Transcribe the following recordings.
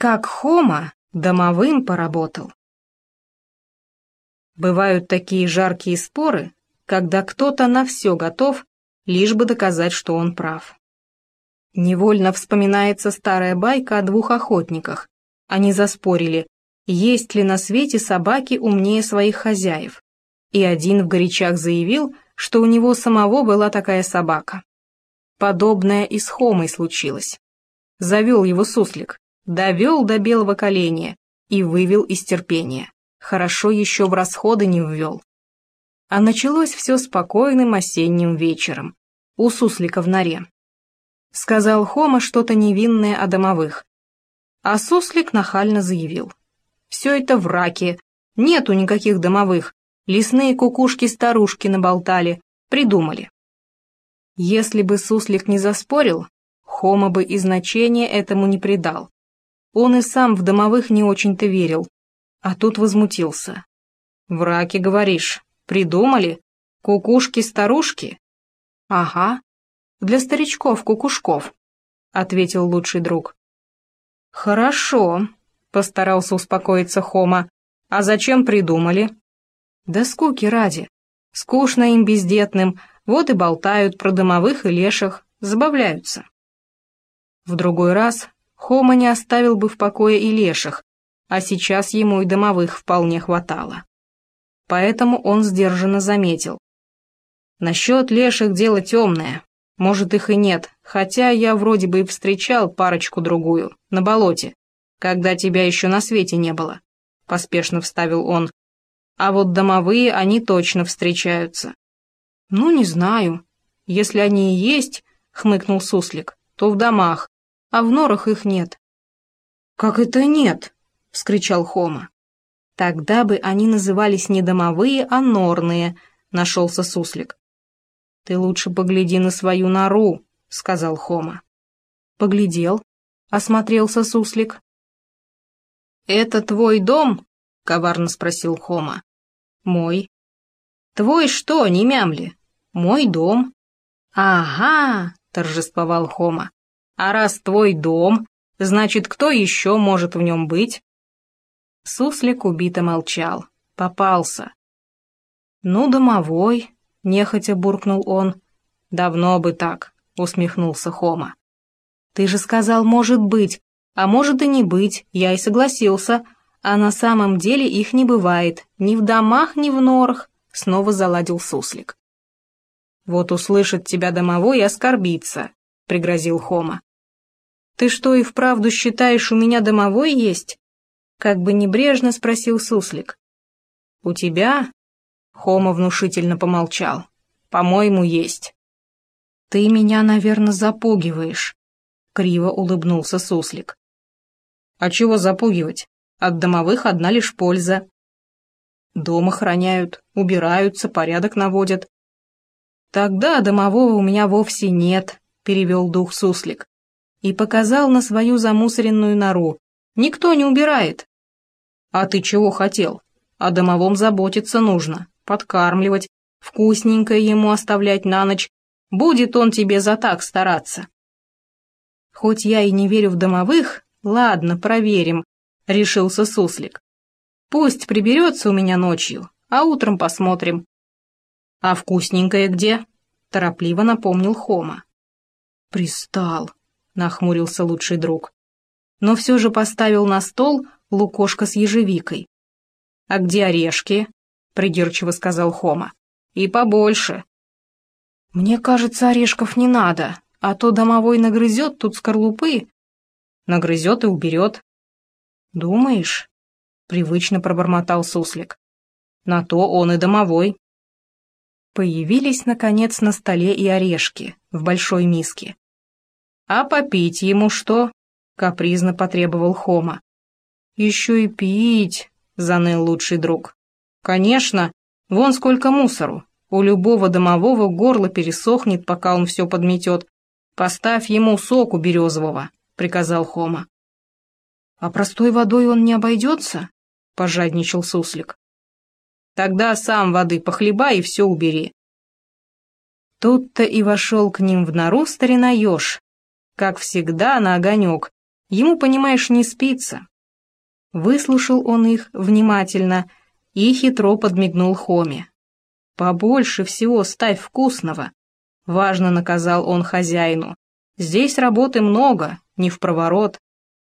Как Хома домовым поработал. Бывают такие жаркие споры, когда кто-то на все готов, лишь бы доказать, что он прав. Невольно вспоминается старая байка о двух охотниках. Они заспорили, есть ли на свете собаки умнее своих хозяев. И один в горячах заявил, что у него самого была такая собака. Подобное и с Хомой случилось. Завел его суслик, довел до белого коленя и вывел из терпения. Хорошо еще в расходы не ввел. А началось все спокойным осенним вечером, у суслика в норе. Сказал Хома что-то невинное о домовых. А суслик нахально заявил. Все это враки, нету никаких домовых, лесные кукушки-старушки наболтали, придумали. Если бы суслик не заспорил, Хома бы и значения этому не придал. Он и сам в домовых не очень-то верил, а тут возмутился. «Враки, говоришь, придумали? Кукушки-старушки?» «Ага, для старичков-кукушков», — ответил лучший друг. «Хорошо», — постарался успокоиться Хома. «А зачем придумали?» «Да скуки ради. Скучно им бездетным, вот и болтают про домовых и леших, забавляются». В другой раз Хома не оставил бы в покое и леших, а сейчас ему и домовых вполне хватало. Поэтому он сдержанно заметил. «Насчет леших дело темное. Может, их и нет, хотя я вроде бы и встречал парочку-другую, на болоте, когда тебя еще на свете не было», — поспешно вставил он. «А вот домовые они точно встречаются». «Ну, не знаю. Если они и есть, — хмыкнул суслик, — то в домах, а в норах их нет». «Как это нет?» — вскричал Хома. «Тогда бы они назывались не домовые, а норные», — нашелся суслик. «Ты лучше погляди на свою нору», — сказал Хома. «Поглядел», — осмотрелся суслик. «Это твой дом?» — коварно спросил Хома. «Мой». «Твой что, не мямли? Мой дом». «Ага», — торжествовал Хома. «А раз твой дом, значит, кто еще может в нем быть?» Суслик убито молчал. Попался. «Ну, домовой», — нехотя буркнул он. «Давно бы так», — усмехнулся Хома. «Ты же сказал, может быть, а может и не быть, я и согласился, а на самом деле их не бывает, ни в домах, ни в норах», — снова заладил суслик. «Вот услышит тебя домовой и оскорбится», — пригрозил Хома. «Ты что, и вправду считаешь, у меня домовой есть?» — как бы небрежно спросил суслик. «У тебя?» — Хома внушительно помолчал. «По-моему, есть». «Ты меня, наверное, запугиваешь», — криво улыбнулся суслик. «А чего запугивать? От домовых одна лишь польза. Дом охраняют, убираются, порядок наводят». «Тогда домового у меня вовсе нет», — перевел дух суслик и показал на свою замусоренную нору. «Никто не убирает». «А ты чего хотел? О домовом заботиться нужно, подкармливать, вкусненькое ему оставлять на ночь. Будет он тебе за так стараться». «Хоть я и не верю в домовых, ладно, проверим», — решился суслик. «Пусть приберется у меня ночью, а утром посмотрим». «А вкусненькое где?» — торопливо напомнил Хома. «Пристал», — нахмурился лучший друг. Но все же поставил на стол лукошко с ежевикой. «А где орешки?» — придирчиво сказал Хома. «И побольше». «Мне кажется, орешков не надо, а то домовой нагрызет тут скорлупы». «Нагрызет и уберет». «Думаешь?» — привычно пробормотал суслик. «На то он и домовой». Появились, наконец, на столе и орешки в большой миске. «А попить ему что?» — капризно потребовал Хома. «Еще и пить», — заныл лучший друг. «Конечно, вон сколько мусору. У любого домового горло пересохнет, пока он все подметет. Поставь ему соку березового», — приказал Хома. «А простой водой он не обойдется?» — пожадничал суслик. «Тогда сам воды похлебай и все убери». Тут-то и вошел к ним в нору старина еж, как всегда на огонек, Ему, понимаешь, не спится». Выслушал он их внимательно и хитро подмигнул Хоме. «Побольше всего ставь вкусного», — важно наказал он хозяину. «Здесь работы много, не впроворот».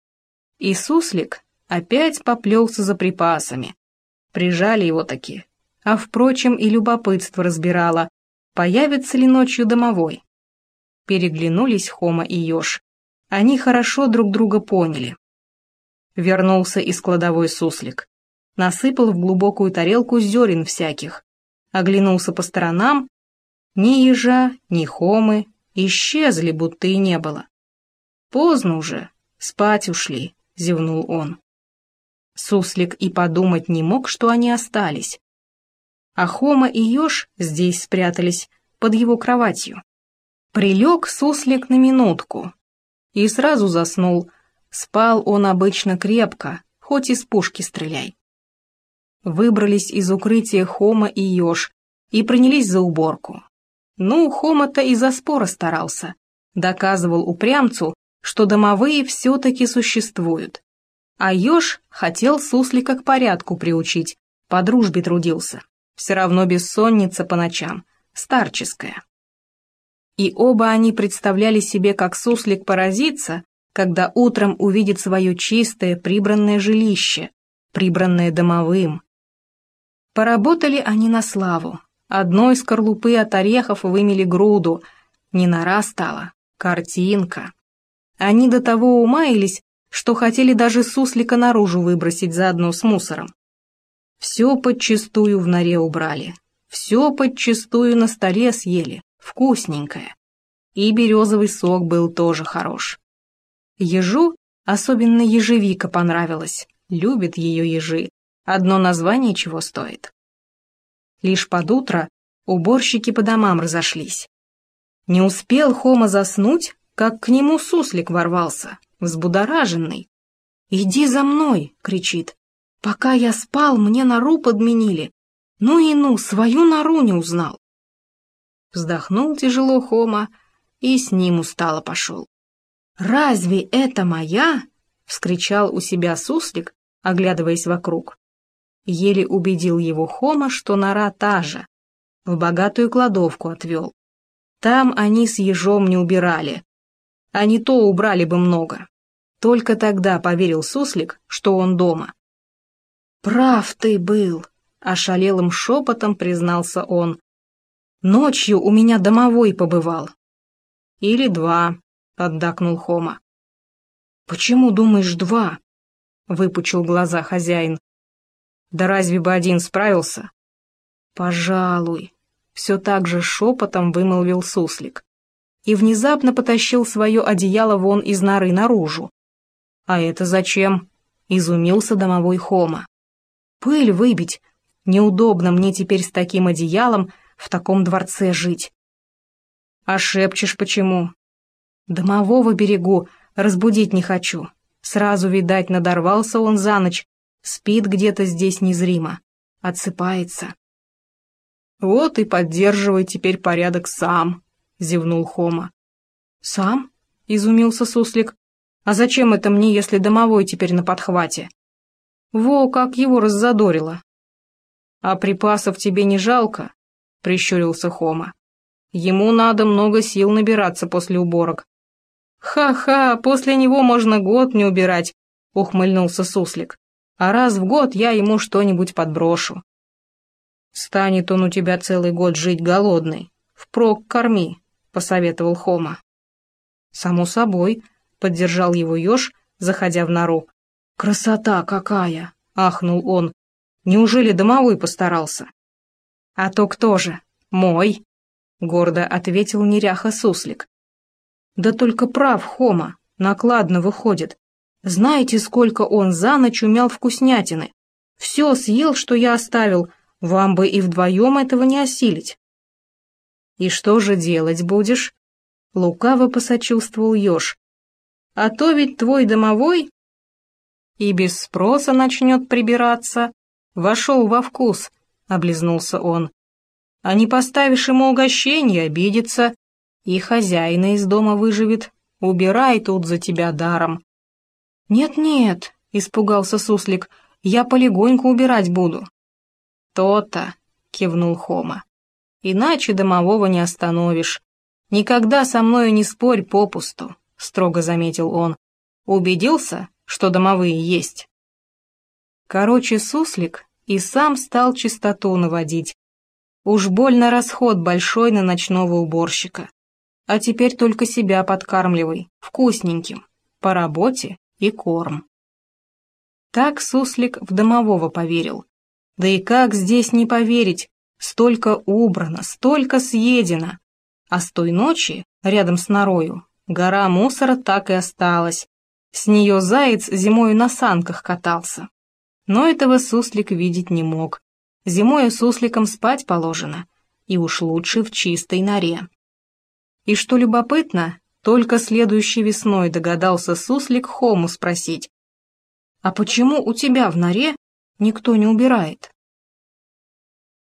И суслик опять поплелся за припасами. Прижали его таки. А впрочем, и любопытство разбирало, появится ли ночью домовой. Переглянулись Хома и еж. Они хорошо друг друга поняли. Вернулся из кладовой суслик. Насыпал в глубокую тарелку зерен всяких. Оглянулся по сторонам. Ни ежа, ни Хомы исчезли, будто и не было. «Поздно уже, спать ушли», — зевнул он. Суслик и подумать не мог, что они остались. А Хома и еж здесь спрятались, под его кроватью. Прилег суслик на минутку и сразу заснул. Спал он обычно крепко, хоть из пушки стреляй. Выбрались из укрытия Хома и еж и принялись за уборку. Ну, Хома-то и за спора старался. Доказывал упрямцу, что домовые все-таки существуют. А еж хотел суслика к порядку приучить, по дружбе трудился. Все равно бессонница по ночам, старческая. И оба они представляли себе, как суслик поразится, когда утром увидит свое чистое, прибранное жилище, прибранное домовым. Поработали они на славу. Одной скорлупы от орехов вымели груду. Не нора стала, картинка. Они до того умаялись, что хотели даже суслика наружу выбросить заодно с мусором. Все подчистую в норе убрали, все подчистую на столе съели, вкусненькое. И березовый сок был тоже хорош. Ежу особенно ежевика понравилась, любят ее ежи, одно название чего стоит. Лишь под утро уборщики по домам разошлись. Не успел Хома заснуть, как к нему суслик ворвался, взбудораженный. «Иди за мной!» — кричит. «Пока я спал, мне нору подменили. Ну и ну, свою нору не узнал». Вздохнул тяжело Хома и с ним устало пошел. «Разве это моя?» — вскричал у себя суслик, оглядываясь вокруг. Еле убедил его Хома, что нора та же. В богатую кладовку отвел. Там они с ежом не убирали. А не то убрали бы много. Только тогда поверил суслик, что он дома. «Прав ты был», — ошалелым шепотом признался он. «Ночью у меня домовой побывал». «Или два», — поддакнул Хома. «Почему, думаешь, два?» — выпучил глаза хозяин. «Да разве бы один справился?» «Пожалуй», — все так же шепотом вымолвил суслик. И внезапно потащил свое одеяло вон из норы наружу. «А это зачем?» — изумился домовой Хома. «Пыль выбить. Неудобно мне теперь с таким одеялом в таком дворце жить». «А шепчешь почему?» «Домового берегу, разбудить не хочу. Сразу, видать, надорвался он за ночь, спит где-то здесь незримо, отсыпается». «Вот и поддерживай теперь порядок сам», — зевнул Хома. «Сам?» — изумился суслик. «А зачем это мне, если домовой теперь на подхвате?» «Во, как его раззадорило!» «А припасов тебе не жалко?» — прищурился Хома. «Ему надо много сил набираться после уборок». «Ха-ха, после него можно год не убирать», — ухмыльнулся суслик. «А раз в год я ему что-нибудь подброшу». «Станет он у тебя целый год жить голодный. Впрок корми», — посоветовал Хома. «Само собой», — поддержал его еж, заходя в нору. «Красота какая!» — ахнул он. «Неужели домовой постарался?» «А то кто же? Мой!» — гордо ответил неряха-суслик. «Да только прав Хома, накладно выходит. Знаете, сколько он за ночь умял вкуснятины? Все съел, что я оставил, вам бы и вдвоем этого не осилить». «И что же делать будешь?» — лукаво посочувствовал еж. «А то ведь твой домовой и без спроса начнет прибираться. Вошел во вкус», — облизнулся он. «А не поставишь ему угощение, обидится, и хозяина из дома выживет. Убирай тут за тебя даром». «Нет-нет», — испугался суслик, — «я полегоньку убирать буду». «То-то», — кивнул Хома, — «иначе домового не остановишь. Никогда со мною не спорь попусту», — строго заметил он. «Убедился, что домовые есть?» Короче, суслик и сам стал чистоту наводить. Уж больно расход большой на ночного уборщика. А теперь только себя подкармливай, вкусненьким, по работе и корм. Так суслик в домового поверил. Да и как здесь не поверить, столько убрано, столько съедено. А с той ночи, рядом с норою, гора мусора так и осталась. С нее заяц зимою на санках катался. Но этого суслик видеть не мог. Зимою сусликам спать положено, и уж лучше в чистой норе. И что любопытно, только следующей весной догадался суслик Хому спросить: «А почему у тебя в норе никто не убирает?»